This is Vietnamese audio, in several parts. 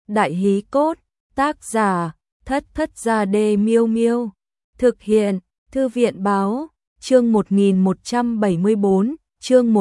Đại hí cốt, tác giả, Thất Thất Gia Đê Miêu Miêu. Thực hiện, Thư viện báo, chương 1174, chương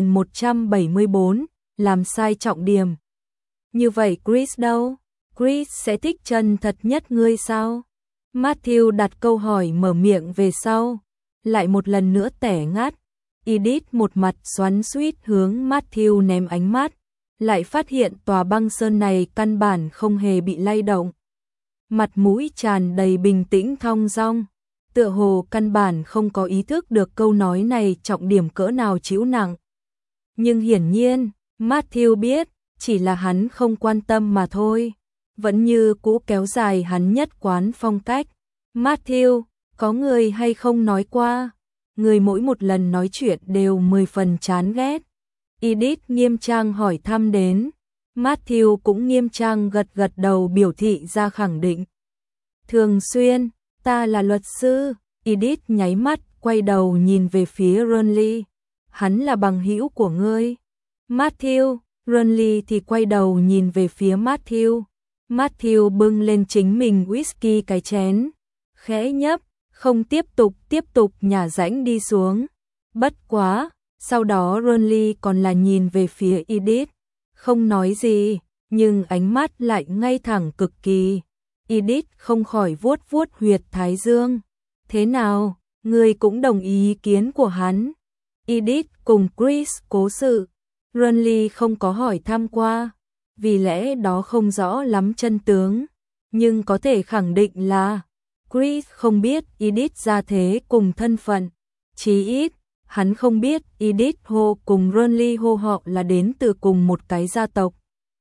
1174, làm sai trọng điểm. Như vậy Chris đâu? Chris sẽ thích chân thật nhất ngươi sao? Matthew đặt câu hỏi mở miệng về sau, lại một lần nữa tẻ ngắt. Edith một mặt xoắn xuýt hướng Matthew ném ánh mắt, lại phát hiện tòa băng sơn này căn bản không hề bị lay động. Mặt mũi tràn đầy bình tĩnh thong dong, tựa hồ căn bản không có ý thức được câu nói này trọng điểm cỡ nào chịu nặng. Nhưng hiển nhiên, Matthew biết, chỉ là hắn không quan tâm mà thôi, vẫn như cũ kéo dài hắn nhất quán phong cách. Matthew, có người hay không nói qua, người mỗi một lần nói chuyện đều 10 phần chán ghét. Edith nghiêm trang hỏi thăm đến, Matthew cũng nghiêm trang gật gật đầu biểu thị ra khẳng định. Thường xuyên, ta là luật sư. Edith nháy mắt, quay đầu nhìn về phía Ronly. Hắn là bằng hữu của ngươi. Matthew, Ronly thì quay đầu nhìn về phía Matthew. Matthew bưng lên chính mình whisky cái chén, khẽ nhấp, không tiếp tục nhả rãnh đi xuống. Bất quá, sau đó Ronly còn là nhìn về phía Edith, không nói gì, nhưng ánh mắt lại ngay thẳng cực kỳ. Edith không khỏi vuốt huyệt thái dương. Thế nào, ngươi cũng đồng ý kiến của hắn? Edith cùng Chris cố sự. Ronly không có hỏi thăm qua, vì lẽ đó không rõ lắm chân tướng, nhưng có thể khẳng định là Chris không biết Edith gia thế cùng thân phận. Chí ít, hắn không biết Edith Ho cùng Ronly Ho họ là đến từ cùng một cái gia tộc.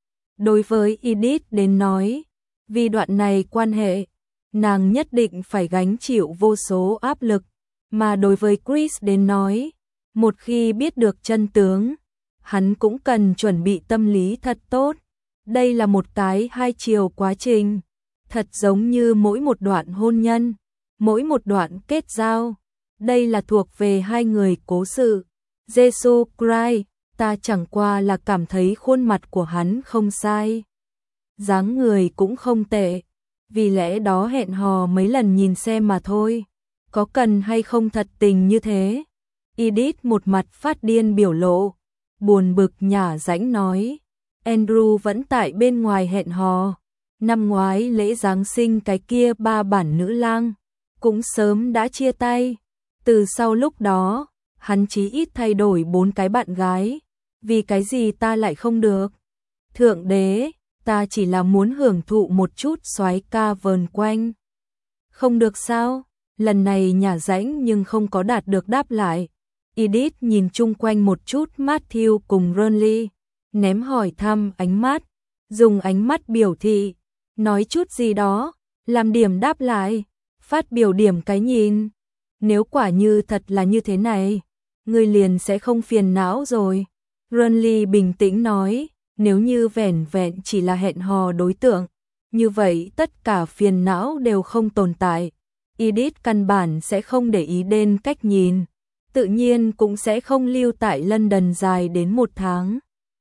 Đối với Edith đến nói, vì đoạn này quan hệ, nàng nhất định phải gánh chịu vô số áp lực, mà đối với Chris đến nói, một khi biết được chân tướng, hắn cũng cần chuẩn bị tâm lý thật tốt. Đây là một cái hai chiều quá trình, thật giống như mỗi một đoạn hôn nhân, mỗi một đoạn kết giao. Đây là thuộc về hai người cố sự. Jesus Christ, ta chẳng qua là cảm thấy khuôn mặt của hắn không sai, dáng người cũng không tệ, vì lẽ đó hẹn hò mấy lần nhìn xem mà thôi. Có cần hay không thật tình như thế? Edith một mặt phát điên biểu lộ, buồn bực nhả rãnh nói. Andrew vẫn tại bên ngoài hẹn hò. Năm ngoái lễ Giáng sinh cái kia ba bản nữ lang cũng sớm đã chia tay. Từ sau lúc đó, hắn chí ít thay đổi 4 cái bạn gái. Vì cái gì ta lại không được? Thượng đế, ta chỉ là muốn hưởng thụ một chút soái ca vờn quanh. Không được sao? Lần này nhả rãnh nhưng không có đạt được đáp lại. Edith nhìn chung quanh một chút Matthew cùng Ronly, ném hỏi thăm ánh mắt, dùng ánh mắt biểu thị, nói chút gì đó, làm điểm đáp lại, phát biểu điểm cái nhìn. Nếu quả như thật là như thế này, ngươi liền sẽ không phiền não rồi. Ronly bình tĩnh nói, nếu như vẻn vẹn chỉ là hẹn hò đối tượng, như vậy tất cả phiền não đều không tồn tại. Edith căn bản sẽ không để ý đến cách nhìn, tự nhiên cũng sẽ không lưu tại London dài đến 1 tháng.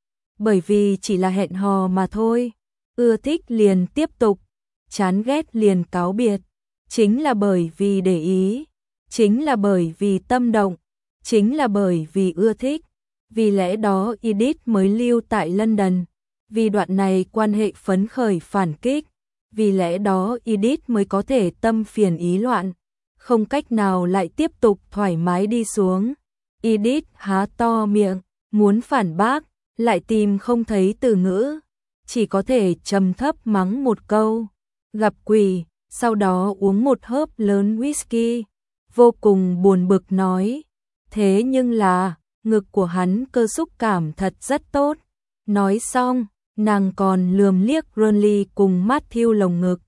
Bởi vì chỉ là hẹn hò mà thôi, ưa thích liền tiếp tục, chán ghét liền cáo biệt. Chính là bởi vì để ý, chính là bởi vì tâm động, chính là bởi vì ưa thích, vì lẽ đó Edith mới lưu tại London, vì đoạn này quan hệ phấn khởi phản kích, vì lẽ đó Edith mới có thể tâm phiền ý loạn, không cách nào lại tiếp tục thoải mái đi xuống. Edith há to miệng, muốn phản bác, lại tìm không thấy từ ngữ, chỉ có thể trầm thấp mắng một câu, gặp quỷ, sau đó uống một hớp lớn whisky, vô cùng buồn bực nói, thế nhưng là, ngực của hắn cơ xúc cảm thật rất tốt. Nói xong, nàng còn lườm liếc Ronly cùng Matthew lồng ngực,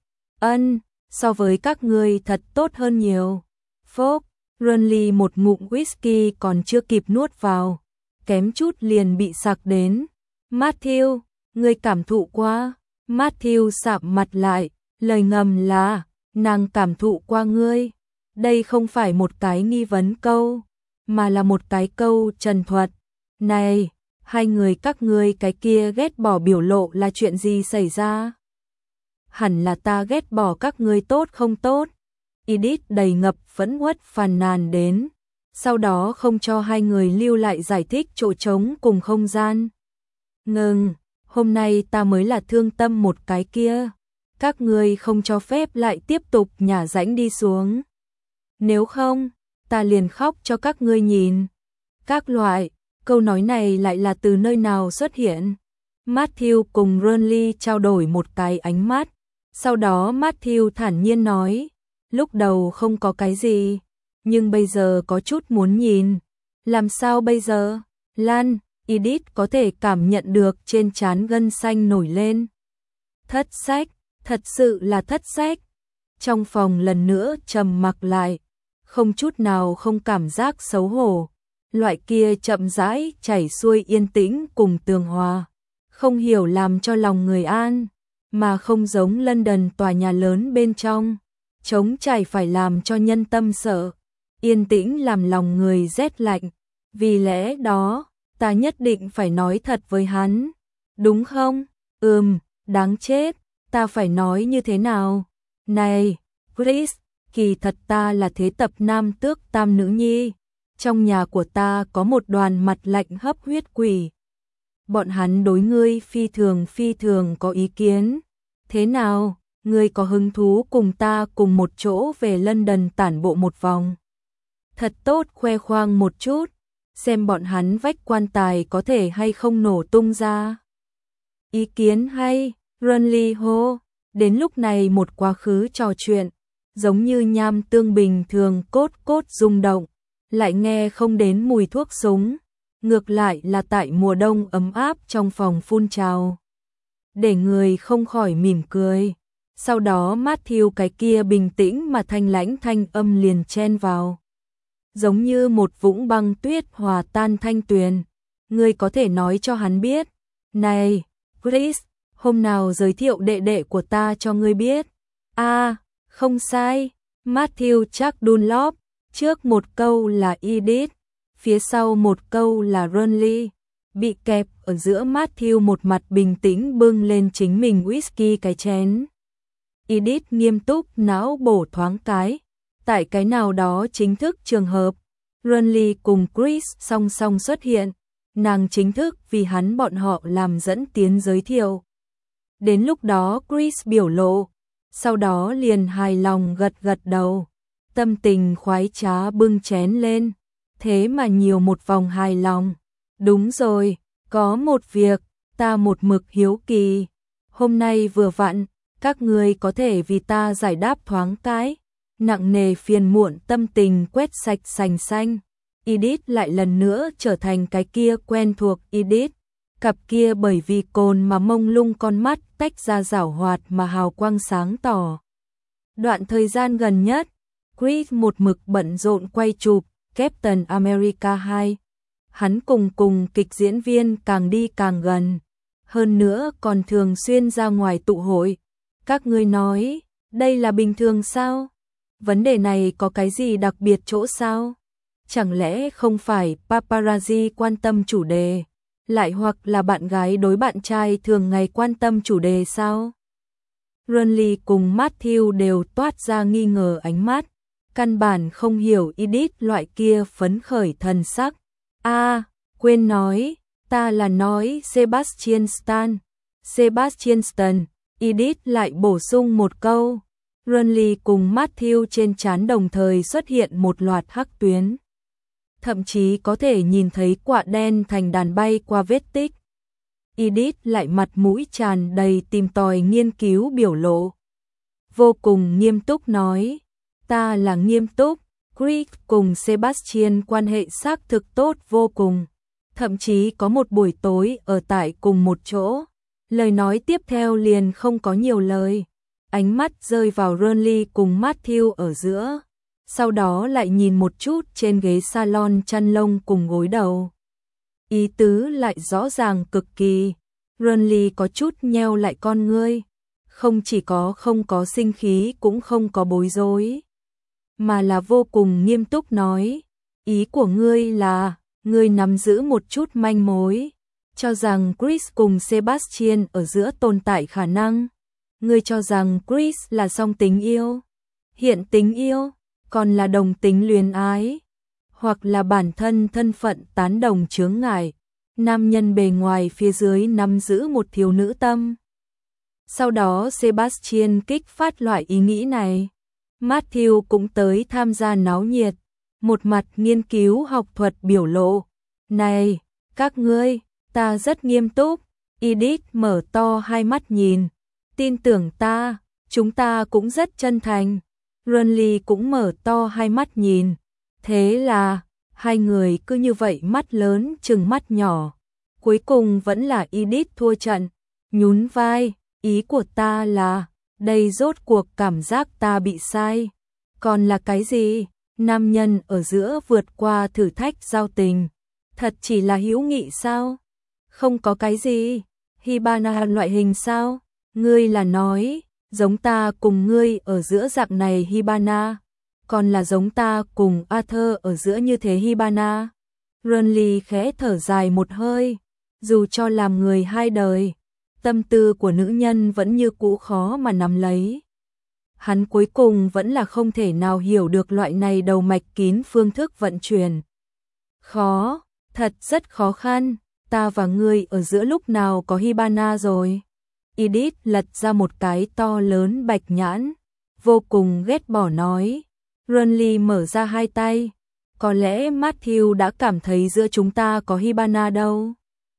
so với các ngươi thật tốt hơn nhiều. Phốc, Ronly một ngụm whisky còn chưa kịp nuốt vào, kém chút liền bị sặc đến. Matthew, ngươi cảm thụ qua. Matthew sạm mặt lại, lời ngầm là, nàng cảm thụ qua ngươi. Đây không phải một cái nghi vấn câu, mà là một cái câu trần thuật. Này, hai người các ngươi cái kia ghét bỏ biểu lộ là chuyện gì xảy ra? hẳn là ta ghét bỏ các ngươi tốt không tốt. Edith đầy ngập phẫn uất phàn nàn đến, sau đó không cho hai người lưu lại giải thích chỗ trống cùng không gian. Ngừng, hôm nay ta mới là thương tâm một cái kia, các ngươi không cho phép lại tiếp tục nhả rãnh đi xuống. Nếu không, ta liền khóc cho các ngươi nhìn. Các loại, câu nói này lại là từ nơi nào xuất hiện? Matthew cùng Ronly trao đổi một cái ánh mắt, sau đó Matthew thản nhiên nói, lúc đầu không có cái gì, nhưng bây giờ có chút muốn nhìn. Làm sao bây giờ? Lan, Edith có thể cảm nhận được trên trán gân xanh nổi lên. Thất sách, thật sự là thất sách. Trong phòng lần nữa trầm mặc lại, không chút nào không cảm giác xấu hổ. Loại kia chậm rãi chảy xuôi yên tĩnh cùng tường hòa, không hiểu làm cho lòng người an, mà không giống London tòa nhà lớn bên trong, trống trải phải làm cho nhân tâm sợ, yên tĩnh làm lòng người rét lạnh. Vì lẽ đó, ta nhất định phải nói thật với hắn, đúng không? Đáng chết, ta phải nói như thế nào? Này, Chris, kỳ thật ta là thế tập nam tước tam nữ nhi. Trong nhà của ta có một đoàn mặt lạnh hấp huyết quỷ. Bọn hắn đối ngươi phi thường có ý kiến. Thế nào, ngươi có hứng thú cùng ta cùng một chỗ về London tản bộ một vòng? Thật tốt khoe khoang một chút, xem bọn hắn vách quan tài có thể hay không nổ tung ra. Ý kiến hay, Ronly hô. Đến lúc này một quá khứ trò chuyện, giống như nham tương bình thường cốt rung động, lại nghe không đến mùi thuốc súng, ngược lại là tại mùa đông ấm áp trong phòng phun trào, để người không khỏi mỉm cười. Sau đó Matthew cái kia bình tĩnh mà thanh lãnh thanh âm liền chen vào, giống như một vũng băng tuyết hòa tan thanh tuyền. Ngươi có thể nói cho hắn biết, này, Chris, hôm nào giới thiệu đệ đệ của ta cho ngươi biết. Không sai, Matthew Chuck Dunlop, trước một câu là Edith, phía sau một câu là Ronly. Bị kẹp ở giữa, Matthew một mặt bình tĩnh bưng lên chính mình whisky cái chén. Edith nghiêm túc não bổ thoáng cái, tại cái nào đó chính thức trường hợp, Ronly cùng Chris song song xuất hiện, nàng chính thức vì hắn bọn họ làm dẫn tiến giới thiệu. Đến lúc đó Chris biểu lộ, sau đó liền hài lòng gật đầu, tâm tình khoái trá bưng chén lên, thế mà nhiều một vòng hài lòng. Đúng rồi, có một việc, ta một mực hiếu kỳ, hôm nay vừa vặn, các ngươi có thể vì ta giải đáp thoáng cái. Nặng nề phiền muộn tâm tình quét sạch sành xanh, Edith lại lần nữa trở thành cái kia quen thuộc Edith, cặp kia bởi vì cồn mà mông lung con mắt tách ra giảo hoạt mà hào quang sáng tỏ. Đoạn thời gian gần nhất, Chris một mực bận rộn quay chụp Captain America 2. Hắn cùng kịch diễn viên càng đi càng gần, hơn nữa còn thường xuyên ra ngoài tụ hội. Các ngươi nói, đây là bình thường sao? Vấn đề này có cái gì đặc biệt chỗ sao? Chẳng lẽ không phải paparazzi quan tâm chủ đề, lại hoặc là bạn gái đối bạn trai thường ngày quan tâm chủ đề sao? Ronly cùng Matthew đều toát ra nghi ngờ ánh mắt, căn bản không hiểu Edith loại kia phấn khởi thần sắc. Quên nói, ta là nói Sebastian Stan. Sebastian Stan, Edith lại bổ sung một câu. Ronly cùng Matthew trên trán đồng thời xuất hiện một loạt hắc tuyến. Thậm chí có thể nhìn thấy quạ đen thành đàn bay qua vết tích. Edith lại mặt mũi tràn đầy tìm tòi nghiên cứu biểu lộ. Vô cùng nghiêm túc nói, ta là nghiêm túc, Chris cùng Sebastian quan hệ xác thực tốt vô cùng. Thậm chí có một buổi tối ở tại cùng một chỗ. Lời nói tiếp theo liền không có nhiều lời. Ánh mắt rơi vào Ronly cùng Matthew ở giữa, sau đó lại nhìn một chút trên ghế salon chăn lông cùng gối đầu. Ý tứ lại rõ ràng cực kỳ. Ronly có chút nheo lại con ngươi, không chỉ có không có sinh khí cũng không có bối rối, mà là vô cùng nghiêm túc nói, ý của ngươi là, ngươi nắm giữ một chút manh mối, cho rằng Chris cùng Sebastian ở giữa tồn tại khả năng. Ngươi cho rằng Chris là song tính yêu, hiện tính yêu, còn là đồng tính luyến ái, hoặc là bản thân thân phận tán đồng chướng ngại, nam nhân bề ngoài phía dưới nắm giữ một thiếu nữ tâm. Sau đó Sebastian kích phát loại ý nghĩ này. Matthew cũng tới tham gia náo nhiệt, một mặt nghiên cứu học thuật biểu lộ. Này, các ngươi, ta rất nghiêm túc. Edith mở to hai mắt nhìn. Tin tưởng ta, chúng ta cũng rất chân thành. Renly cũng mở to hai mắt nhìn. Thế là, hai người cứ như vậy mắt lớn chừng mắt nhỏ. Cuối cùng vẫn là Edith thua trận, nhún vai, ý của ta là, đây rốt cuộc cảm giác ta bị sai. Còn là cái gì? Nam nhân ở giữa vượt qua thử thách giao tình. Thật chỉ là hữu nghị sao? Không có cái gì. Hibana loại hình sao? Ngươi là nói, giống ta cùng ngươi ở giữa dạng này Hibana. Còn là giống ta cùng Arthur ở giữa như thế Hibana. Renly khẽ thở dài một hơi. Dù cho làm người hai đời, tâm tư của nữ nhân vẫn như cũ khó mà nắm lấy. Hắn cuối cùng vẫn là không thể nào hiểu được loại này đầu mạch kín phương thức vận chuyển. Khó, thật rất khó khăn, ta và ngươi ở giữa lúc nào có Hibana rồi. Edith lật ra một cái to lớn bạch nhãn, vô cùng ghét bỏ nói. Renly mở ra hai tay, có lẽ Matthew đã cảm thấy giữa chúng ta có Hibana đâu.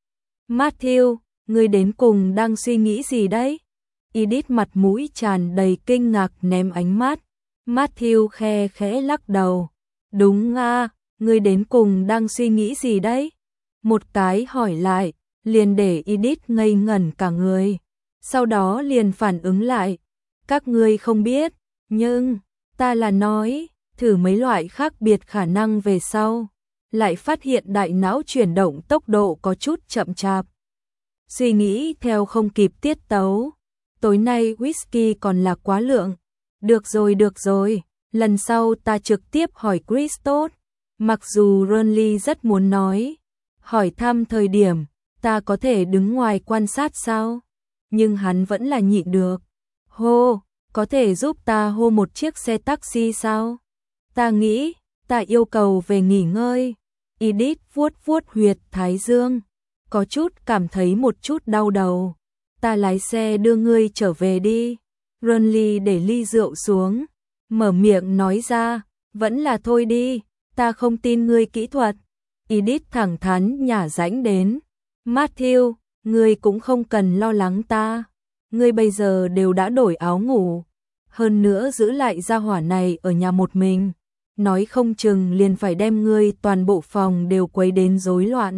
Matthew, ngươi đến cùng đang suy nghĩ gì đấy? Edith mặt mũi tràn đầy kinh ngạc ném ánh mắt. Matthew khe khẽ lắc đầu. Đúng à, ngươi đến cùng đang suy nghĩ gì đấy? Một cái hỏi lại, liền để Edith ngây ngẩn cả người. Sau đó liền phản ứng lại. Các ngươi không biết, nhưng ta là nói, thử mấy loại khác biệt khả năng về sau. Lại phát hiện đại não chuyển động tốc độ có chút chậm chạp. Suy nghĩ theo không kịp tiết tấu. Tối nay whisky còn là quá lượng. Được rồi, lần sau ta trực tiếp hỏi Chris tốt. Mặc dù Renly rất muốn nói, hỏi thăm thời điểm, ta có thể đứng ngoài quan sát sao? Nhưng hắn vẫn là nhịn được. Hô, có thể giúp ta hô một chiếc xe taxi sao? Ta nghĩ, ta yêu cầu về nghỉ ngơi. Edith vuốt vuốt huyệt thái dương, có chút cảm thấy một chút đau đầu. Ta lái xe đưa ngươi trở về đi. Renly để ly rượu xuống, mở miệng nói ra, vẫn là thôi đi, ta không tin ngươi kỹ thuật. Edith thẳng thắn nhả rãnh đến. Matthew, ngươi cũng không cần lo lắng ta. Ngươi bây giờ đều đã đổi áo ngủ. Hơn nữa giữ lại gia hỏa này ở nhà một mình. Nói không chừng liền phải đem ngươi toàn bộ phòng đều quấy đến rối loạn.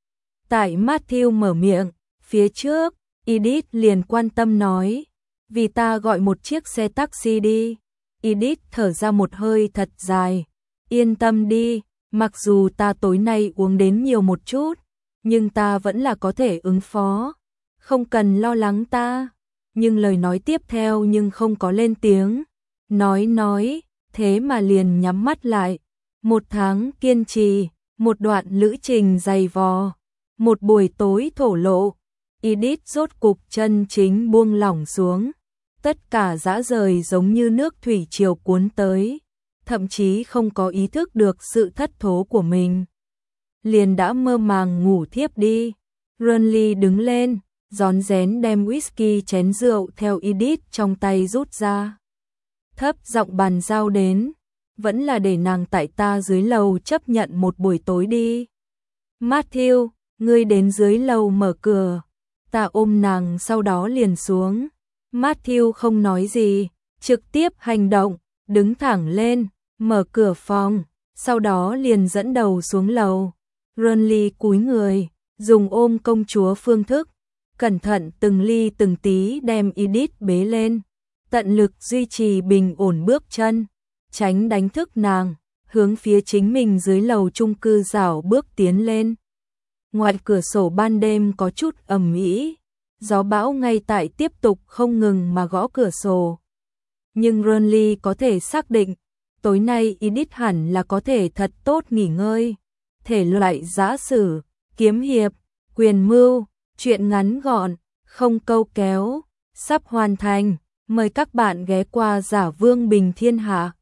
Tại Matthew mở miệng, phía trước, Edith liền quan tâm nói, vì ta gọi một chiếc xe taxi đi. Edith thở ra một hơi thật dài, yên tâm đi, mặc dù ta tối nay uống đến nhiều một chút, nhưng ta vẫn là có thể ứng phó, không cần lo lắng ta. Nhưng lời nói tiếp theo nhưng không có lên tiếng, nói, thế mà liền nhắm mắt lại. Một tháng kiên trì, một đoạn lữ trình dày vò, một buổi tối thổ lộ, Edith rốt cục chân chính buông lỏng xuống. Tất cả dã rời giống như nước thủy triều cuốn tới, thậm chí không có ý thức được sự thất thố của mình. Liền đã mơ màng ngủ thiếp đi. Renly đứng lên, rón rén đem whisky chén rượu theo Edith trong tay rút ra. Thấp giọng bàn giao đến, vẫn là để nàng tại ta dưới lầu chấp nhận một buổi tối đi. Matthew, ngươi đến dưới lầu mở cửa. Ta ôm nàng sau đó liền xuống. Matthew không nói gì, trực tiếp hành động, đứng thẳng lên, mở cửa phòng, sau đó liền dẫn đầu xuống lầu. Renly cúi người, dùng ôm công chúa phương thức, cẩn thận từng ly từng tí đem Edith bế lên, tận lực duy trì bình ổn bước chân, tránh đánh thức nàng, hướng phía chính mình dưới lầu chung cư rảo bước tiến lên. Ngoài cửa sổ ban đêm có chút ầm ĩ, gió bão ngay tại tiếp tục không ngừng mà gõ cửa sổ. Nhưng Renly có thể xác định, tối nay Edith hẳn là có thể thật tốt nghỉ ngơi. Thể loại giã sử, kiếm hiệp, quyền mưu, chuyện ngắn gọn, không câu kéo, sắp hoàn thành. Mời các bạn ghé qua Giả Vương Bình Thiên Hạ.